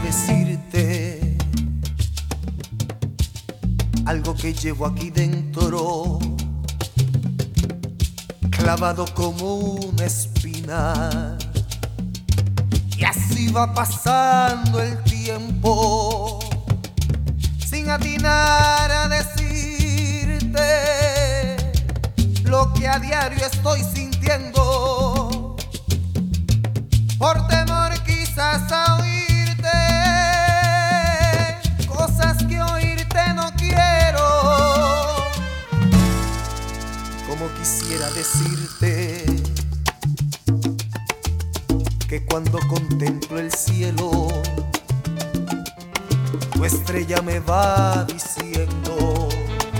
decirte algo que llevo aquí dentro, clavado como una espina. Y así va pasando el tiempo, sin atinar a decirte lo que a diario estoy sintiendo, por temor quizás a oírte cosas que oírte no quiero. Como quisiera decirte que cuando contemplo el cielo, tu estrella me va diciendo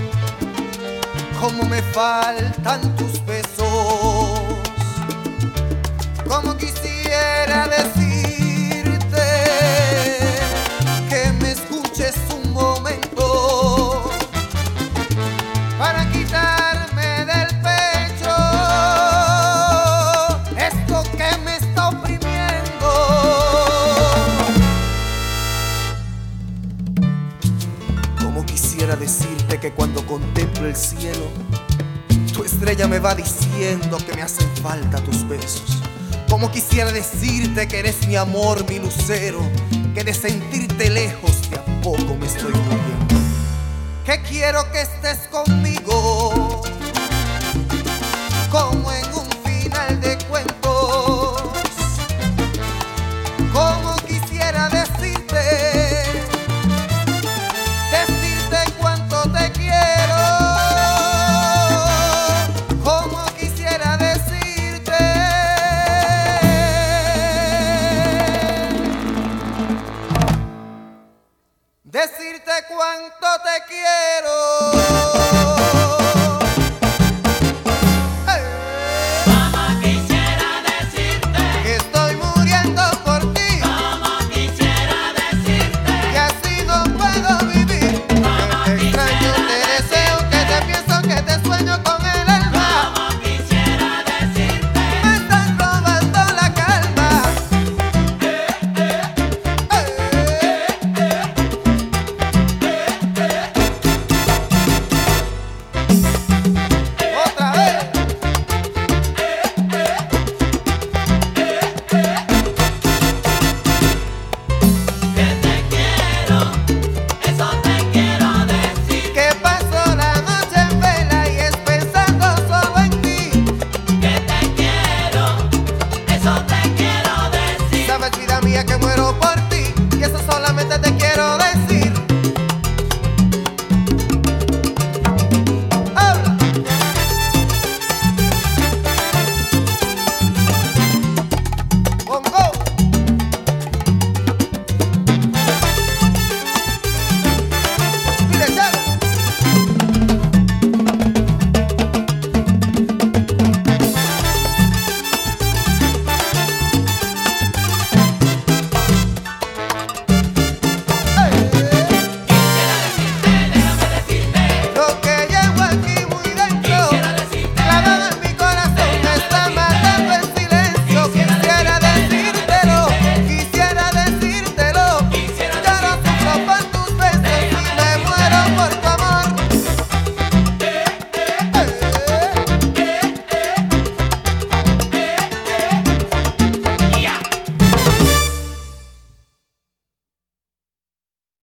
cómo me faltan tus besos. Como quisiera decirte que me escuches un momento para quitarme del pecho esto que me está oprimiendo. Como quisiera decirte que cuando contemplo el cielo, tu estrella me va diciendo que me hacen falta tus besos. Como quisiera decirte que eres mi amor, mi lucero, que de sentirte lejos de a poco me estoy muriendo. Que quiero que estés conmigo, como en un final de cuentos. Como quisiera decirte cuánto te quiero. Como quisiera decirte cuánto te quiero.